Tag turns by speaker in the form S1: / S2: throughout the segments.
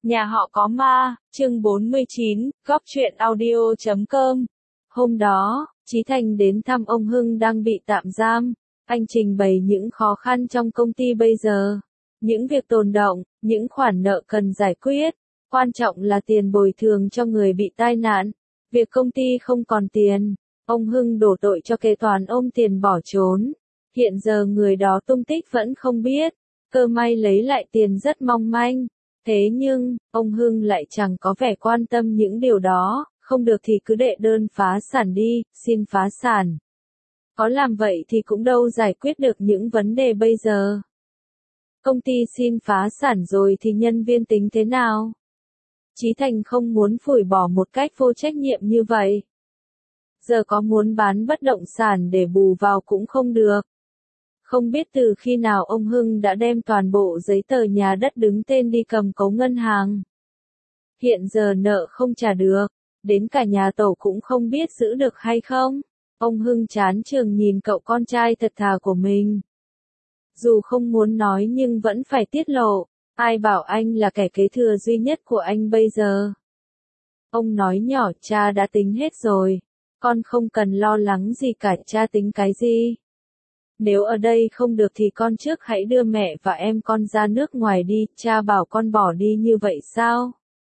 S1: Nhà họ có ma, chương 49, góc truyện audio.com. Hôm đó, Chí Thành đến thăm ông Hưng đang bị tạm giam. Anh trình bày những khó khăn trong công ty bây giờ, những việc tồn đọng, những khoản nợ cần giải quyết. Quan trọng là tiền bồi thường cho người bị tai nạn. Việc công ty không còn tiền, ông Hưng đổ tội cho kế toán ôm tiền bỏ trốn. Hiện giờ người đó tung tích vẫn không biết. Cơ may lấy lại tiền rất mong manh. Thế nhưng, ông Hưng lại chẳng có vẻ quan tâm những điều đó, không được thì cứ đệ đơn phá sản đi, xin phá sản. Có làm vậy thì cũng đâu giải quyết được những vấn đề bây giờ. Công ty xin phá sản rồi thì nhân viên tính thế nào? Chí Thành không muốn phủi bỏ một cách vô trách nhiệm như vậy. Giờ có muốn bán bất động sản để bù vào cũng không được. Không biết từ khi nào ông Hưng đã đem toàn bộ giấy tờ nhà đất đứng tên đi cầm cố ngân hàng. Hiện giờ nợ không trả được, đến cả nhà tổ cũng không biết giữ được hay không. Ông Hưng chán chường nhìn cậu con trai thật thà của mình. Dù không muốn nói nhưng vẫn phải tiết lộ, ai bảo anh là kẻ kế thừa duy nhất của anh bây giờ. Ông nói nhỏ, cha đã tính hết rồi, con không cần lo lắng gì cả. Cha tính cái gì? Nếu ở đây không được thì con trước hãy đưa mẹ và em con ra nước ngoài đi. Cha bảo con bỏ đi như vậy sao?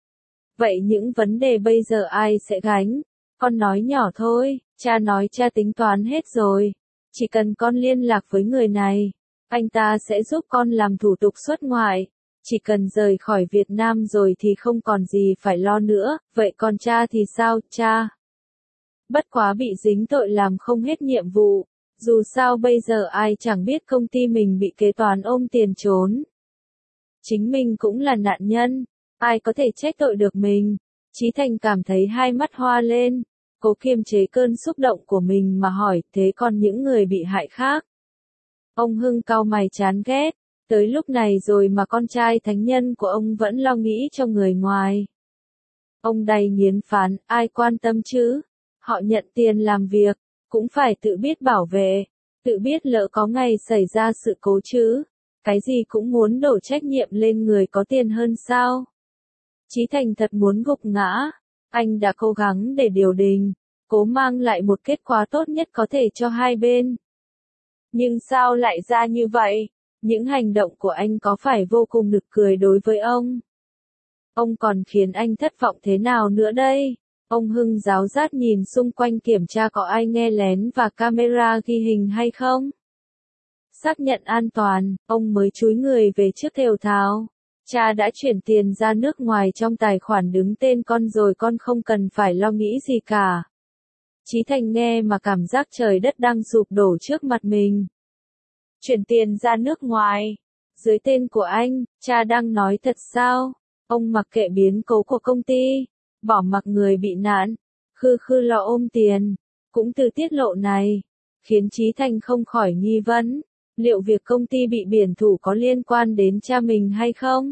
S1: Vậy những vấn đề bây giờ ai sẽ gánh? Con nói nhỏ thôi, cha nói cha tính toán hết rồi. Chỉ cần con liên lạc với người này, anh ta sẽ giúp con làm thủ tục xuất ngoại. Chỉ cần rời khỏi Việt Nam rồi thì không còn gì phải lo nữa. Vậy còn cha thì sao, cha? Bất quá bị dính tội làm không hết nhiệm vụ. Dù sao bây giờ ai chẳng biết công ty mình bị kế toán ôm tiền trốn. Chính mình cũng là nạn nhân, ai có thể trách tội được mình. Chí Thành cảm thấy hai mắt hoa lên, cố kiềm chế cơn xúc động của mình mà hỏi, thế còn những người bị hại khác? Ông Hưng cau mày chán ghét, tới lúc này rồi mà con trai thánh nhân của ông vẫn lo nghĩ cho người ngoài. Ông đầy nghiến phán, ai quan tâm chứ? Họ nhận tiền làm việc, cũng phải tự biết bảo vệ, tự biết lỡ có ngày xảy ra sự cố chứ. Cái gì cũng muốn đổ trách nhiệm lên người có tiền hơn sao? Chí Thành thật muốn gục ngã. Anh đã cố gắng để điều đình, cố mang lại một kết quả tốt nhất có thể cho hai bên. Nhưng sao lại ra như vậy? Những hành động của anh có phải vô cùng nực cười đối với ông? Ông còn khiến anh thất vọng thế nào nữa đây? Ông Hưng giáo giác nhìn xung quanh kiểm tra có ai nghe lén và camera ghi hình hay không. Xác nhận an toàn, ông mới chúi người về trước thều thào. Cha đã chuyển tiền ra nước ngoài trong tài khoản đứng tên con rồi, con không cần phải lo nghĩ gì cả. Chí Thành nghe mà cảm giác trời đất đang sụp đổ trước mặt mình. Chuyển tiền ra nước ngoài, dưới tên của anh, cha đang nói thật sao? Ông mặc kệ biến cố của công ty, bỏ mặc người bị nạn, khư khư lo ôm tiền. Cũng từ tiết lộ này, khiến Chí Thành không khỏi nghi vấn, liệu việc công ty bị biển thủ có liên quan đến cha mình hay không?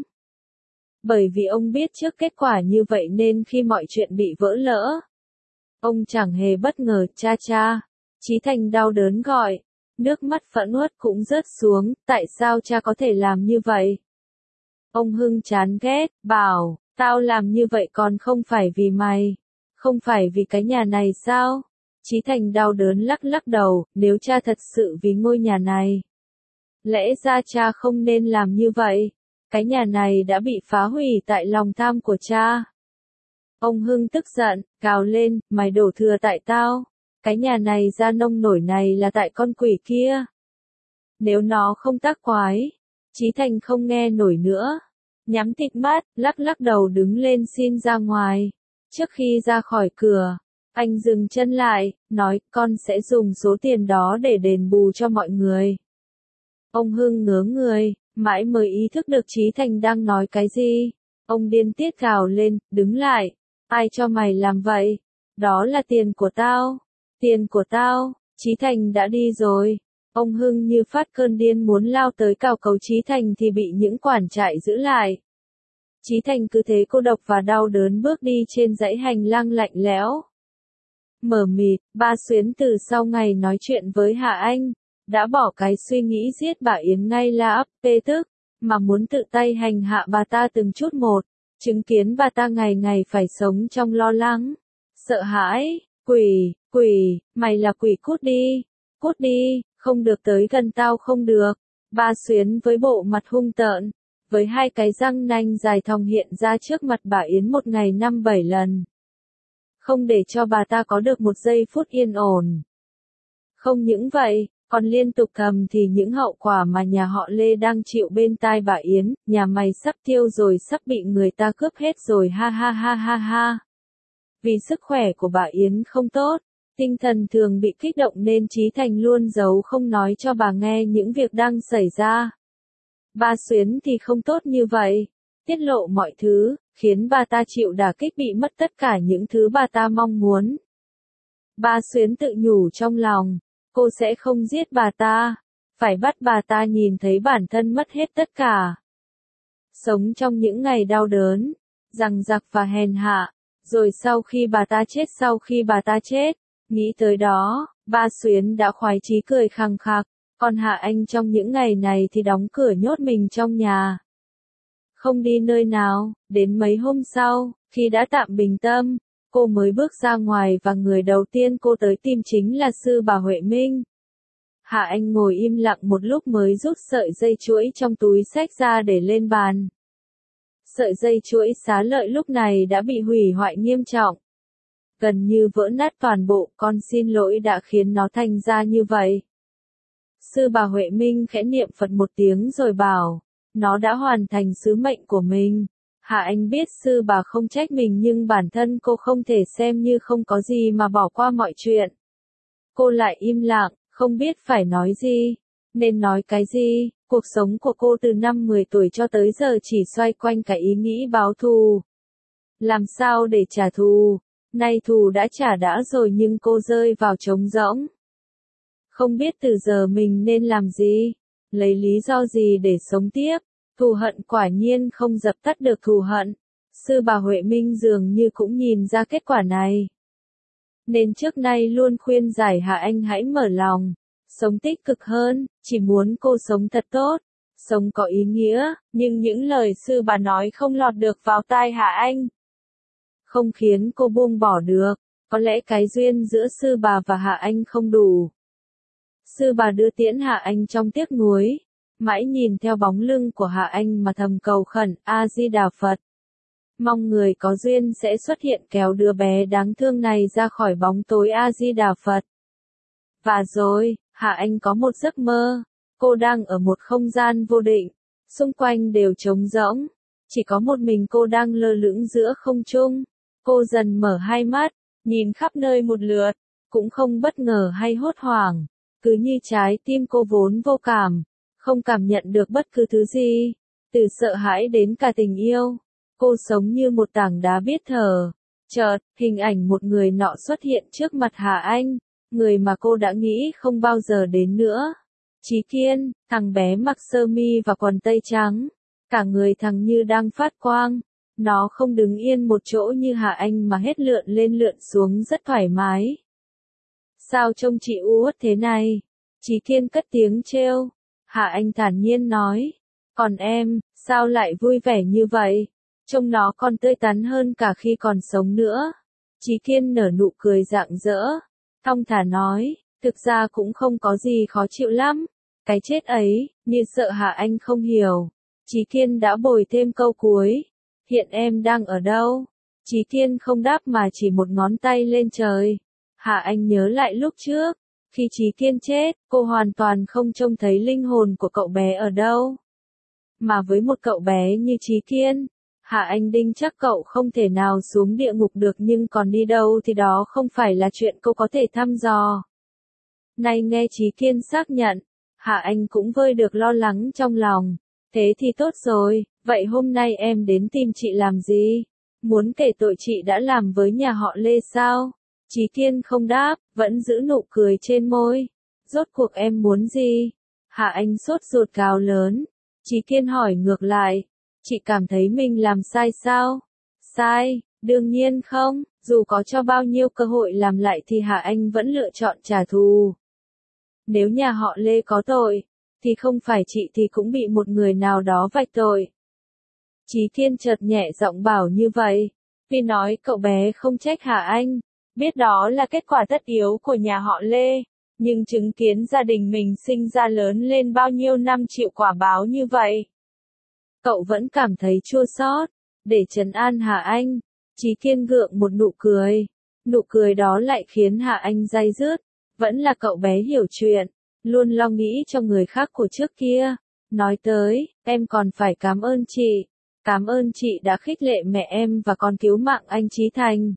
S1: Bởi vì ông biết trước kết quả như vậy nên khi mọi chuyện bị vỡ lỡ, ông chẳng hề bất ngờ. Cha cha, Chí Thành đau đớn gọi, nước mắt phẫn uất cũng rớt xuống, tại sao cha có thể làm như vậy? Ông Hưng chán ghét, bảo, tao làm như vậy còn không phải vì mày, không phải vì cái nhà này sao? Chí Thành đau đớn lắc lắc đầu, nếu cha thật sự vì ngôi nhà này, lẽ ra cha không nên làm như vậy. Cái nhà này đã bị phá hủy tại lòng tham của cha. Ông Hưng tức giận, gào lên, mày đổ thừa tại tao. Cái nhà này ra nông nổi này là tại con quỷ kia. Nếu nó không tác quái, Chí Thành không nghe nổi nữa. Nhắm tịt mắt, lắc lắc đầu đứng lên xin ra ngoài. Trước khi ra khỏi cửa, anh dừng chân lại, nói, con sẽ dùng số tiền đó để đền bù cho mọi người. Ông Hưng ngớ người, mãi mới ý thức được Chí Thành đang nói cái gì. Ông điên tiết gào lên, đứng lại. Ai cho mày làm vậy? Đó là tiền của tao. Tiền của tao. Chí Thành đã đi rồi. Ông Hưng như phát cơn điên muốn lao tới cào cấu Chí Thành thì bị những quản trại giữ lại. Chí Thành cứ thế cô độc và đau đớn bước đi trên dãy hành lang lạnh lẽo. Mờ mịt, Ba Xuyến từ sau ngày nói chuyện với Hạ Anh, đã bỏ cái suy nghĩ giết bà Yến ngay là ấp, tức, mà muốn tự tay hành hạ bà ta từng chút một. chứng kiến bà ta ngày ngày phải sống trong lo lắng, sợ hãi. Quỷ, mày là quỷ, cút đi, không được tới gần tao không được. Ba Xuyến với bộ mặt hung tợn, với hai cái răng nanh dài thòng hiện ra trước mặt bà Yến một ngày 5-7 lần. Không để cho bà ta có được một giây phút yên ổn. Không những vậy, còn liên tục thầm thì những hậu quả mà nhà họ Lê đang chịu bên tai bà Yến, nhà mày sắp tiêu rồi, sắp bị người ta cướp hết rồi, ha ha ha ha ha. Vì sức khỏe của bà Yến không tốt, tinh thần thường bị kích động nên Chí Thành luôn giấu không nói cho bà nghe những việc đang xảy ra. Ba Xuyến thì không tốt như vậy, tiết lộ mọi thứ, khiến bà ta chịu đả kích, bị mất tất cả những thứ bà ta mong muốn. Ba Xuyến tự nhủ trong lòng, cô sẽ không giết bà ta, phải bắt bà ta nhìn thấy bản thân mất hết tất cả. Sống trong những ngày đau đớn, giằng giặc và hèn hạ, rồi sau khi bà ta chết, nghĩ tới đó, Ba Xuyến đã khoái chí cười khằng khặc, còn Hạ Anh trong những ngày này thì đóng cửa nhốt mình trong nhà. Không đi nơi nào, đến mấy hôm sau, khi đã tạm bình tâm, cô mới bước ra ngoài và người đầu tiên cô tới tìm chính là sư bà Huệ Minh. Hạ Anh ngồi im lặng một lúc mới rút sợi dây chuỗi trong túi xách ra để lên bàn. Sợi dây chuỗi xá lợi lúc này đã bị hủy hoại nghiêm trọng. Gần như vỡ nát toàn bộ, con xin lỗi đã khiến nó thành ra như vậy. Sư bà Huệ Minh khẽ niệm Phật một tiếng rồi bảo, nó đã hoàn thành sứ mệnh của mình. Hạ Anh biết sư bà không trách mình nhưng bản thân cô không thể xem như không có gì mà bỏ qua mọi chuyện. Cô lại im lặng, không biết phải nói gì, nên nói cái gì. Cuộc sống của cô từ năm 10 tuổi cho tới giờ chỉ xoay quanh cái ý nghĩ báo thù. Làm sao để trả thù? Nay thù đã trả đã rồi nhưng cô rơi vào trống rỗng. Không biết từ giờ mình nên làm gì, lấy lý do gì để sống tiếp. Thù hận quả nhiên không dập tắt được thù hận. Sư bà Huệ Minh dường như cũng nhìn ra kết quả này. Nên trước nay luôn khuyên giải Hạ Anh hãy mở lòng, sống tích cực hơn, chỉ muốn cô sống thật tốt, sống có ý nghĩa, nhưng những lời sư bà nói không lọt được vào tai Hạ Anh. Không khiến cô buông bỏ được, có lẽ cái duyên giữa sư bà và Hạ Anh không đủ. Sư bà đưa tiễn Hạ Anh trong tiếc nuối, mãi nhìn theo bóng lưng của Hạ Anh mà thầm cầu khẩn, A Di Đà Phật. Mong người có duyên sẽ xuất hiện kéo đứa bé đáng thương này ra khỏi bóng tối, A Di Đà Phật. Và rồi, Hạ Anh có một giấc mơ, cô đang ở một không gian vô định, xung quanh đều trống rỗng, chỉ có một mình cô đang lơ lửng giữa không trung. Cô dần mở hai mắt, nhìn khắp nơi một lượt, cũng không bất ngờ hay hốt hoảng, cứ như trái tim cô vốn vô cảm, không cảm nhận được bất cứ thứ gì, từ sợ hãi đến cả tình yêu. Cô sống như một tảng đá biết thở. Chợt, hình ảnh một người nọ xuất hiện trước mặt Hà Anh, người mà cô đã nghĩ không bao giờ đến nữa. Chí Kiên, thằng bé mặc sơ mi và quần tây trắng, cả người thằng như đang phát quang. Nó không đứng yên một chỗ như Hà Anh mà hết lượn lên lượn xuống rất thoải mái. Sao trông chị u uất thế này? Chí Kiên cất tiếng trêu. Hà Anh thản nhiên nói. Còn em, sao lại vui vẻ như vậy? Trông nó còn tươi tắn hơn cả khi còn sống nữa. Chí Kiên nở nụ cười rạng rỡ. Thong thả nói, thực ra cũng không có gì khó chịu lắm. Cái chết ấy, như sợ Hà Anh không hiểu. Chí Kiên đã bồi thêm câu cuối. Hiện em đang ở đâu? Chí Kiên không đáp mà chỉ một ngón tay lên trời. Hà Anh nhớ lại lúc trước, khi Chí Kiên chết, cô hoàn toàn không trông thấy linh hồn của cậu bé ở đâu. Mà với một cậu bé như Chí Kiên, Hà Anh đinh chắc cậu không thể nào xuống địa ngục được, nhưng còn đi đâu thì đó không phải là chuyện cô có thể thăm dò. Nay nghe Chí Kiên xác nhận, Hà Anh cũng vơi được lo lắng trong lòng. Thế thì tốt rồi, vậy hôm nay em đến tìm chị làm gì? Muốn kể tội chị đã làm với nhà họ Lê sao? Chí Kiên không đáp, vẫn giữ nụ cười trên môi. Rốt cuộc em muốn gì? Hà Anh sốt ruột gào lớn. Chí Kiên hỏi ngược lại. Chị cảm thấy mình làm sai sao? Sai, đương nhiên không, dù có cho bao nhiêu cơ hội làm lại thì Hà Anh vẫn lựa chọn trả thù. Nếu nhà họ Lê có tội, thì không phải chị thì cũng bị một người nào đó vạch tội. Chí Thiên chợt nhẹ giọng bảo như vậy, vì nói cậu bé không trách Hà Anh, biết đó là kết quả tất yếu của nhà họ Lê, nhưng chứng kiến gia đình mình sinh ra lớn lên bao nhiêu năm chịu quả báo như vậy. Cậu vẫn cảm thấy chua xót, để trấn an Hà Anh, Chí Thiên gượng một nụ cười đó lại khiến Hà Anh day dứt, vẫn là cậu bé hiểu chuyện, luôn lo nghĩ cho người khác của trước kia, nói tới, em còn phải cảm ơn chị đã khích lệ mẹ em và còn cứu mạng anh Chí Thành.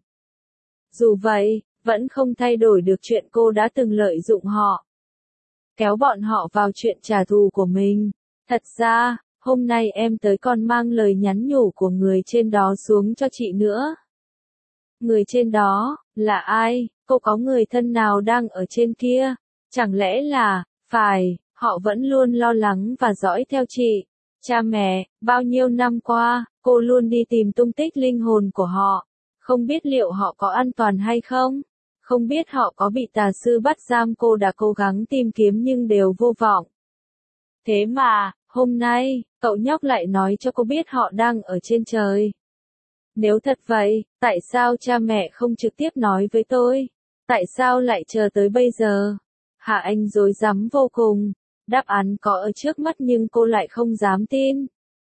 S1: Dù vậy, vẫn không thay đổi được chuyện cô đã từng lợi dụng họ, kéo bọn họ vào chuyện trả thù của mình. Thật ra, hôm nay em tới còn mang lời nhắn nhủ của người trên đó xuống cho chị nữa. Người trên đó, là ai? Cô có người thân nào đang ở trên kia? Chẳng lẽ là, họ vẫn luôn lo lắng và dõi theo chị. Cha mẹ, bao nhiêu năm qua, cô luôn đi tìm tung tích linh hồn của họ. Không biết liệu họ có an toàn hay không? Không biết họ có bị tà sư bắt giam, cô đã cố gắng tìm kiếm nhưng đều vô vọng. Thế mà, hôm nay, cậu nhóc lại nói cho cô biết họ đang ở trên trời. Nếu thật vậy, tại sao cha mẹ không trực tiếp nói với tôi? Tại sao lại chờ tới bây giờ? Hà Anh rối rắm vô cùng. Đáp án có ở trước mắt nhưng cô lại không dám tin.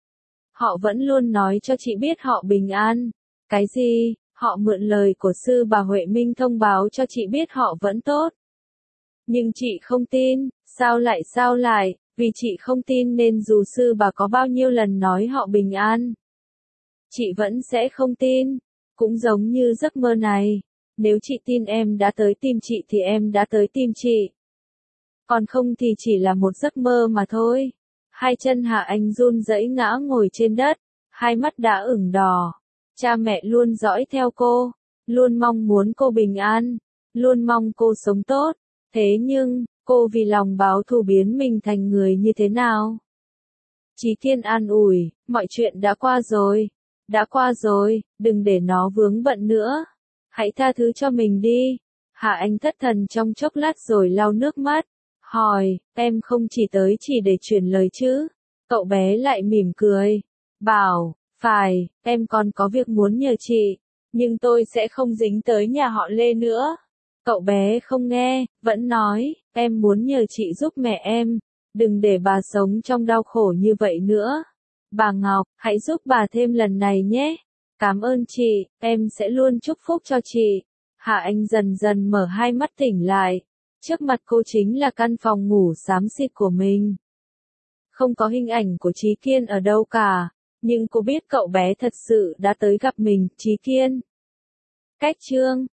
S1: Họ vẫn luôn nói cho chị biết họ bình an. Cái gì? Họ mượn lời của sư bà Huệ Minh thông báo cho chị biết họ vẫn tốt. Nhưng chị không tin. Sao lại? Vì chị không tin nên dù sư bà có bao nhiêu lần nói họ bình an, chị vẫn sẽ không tin. Cũng giống như giấc mơ này. Nếu chị tin em đã tới tìm chị thì em đã tới tìm chị. Còn không thì chỉ là một giấc mơ mà thôi. Hai chân Hà Anh run rẩy ngã ngồi trên đất, hai mắt đã ửng đỏ. Cha mẹ luôn dõi theo cô, luôn mong muốn cô bình an, luôn mong cô sống tốt. Thế nhưng, cô vì lòng báo thù biến mình thành người như thế nào? Chí Thiên an ủi, mọi chuyện đã qua rồi, đừng để nó vướng bận nữa. Hãy tha thứ cho mình đi. Hà Anh thất thần trong chốc lát rồi lau nước mắt, hỏi, em không chỉ tới chỉ để truyền lời chứ? Cậu bé lại mỉm cười, bảo, em còn có việc muốn nhờ chị, nhưng tôi sẽ không dính tới nhà họ Lê nữa. Cậu bé không nghe, vẫn nói, em muốn nhờ chị giúp mẹ em, đừng để bà sống trong đau khổ như vậy nữa. Bà Ngọc, hãy giúp bà thêm lần này nhé. Cảm ơn chị, em sẽ luôn chúc phúc cho chị. Hà Anh dần dần mở hai mắt tỉnh lại. Trước mặt cô chính là căn phòng ngủ xám xịt của mình. Không có hình ảnh của Chí Kiên ở đâu cả, nhưng cô biết cậu bé thật sự đã tới gặp mình, Chí Kiên. Cách chương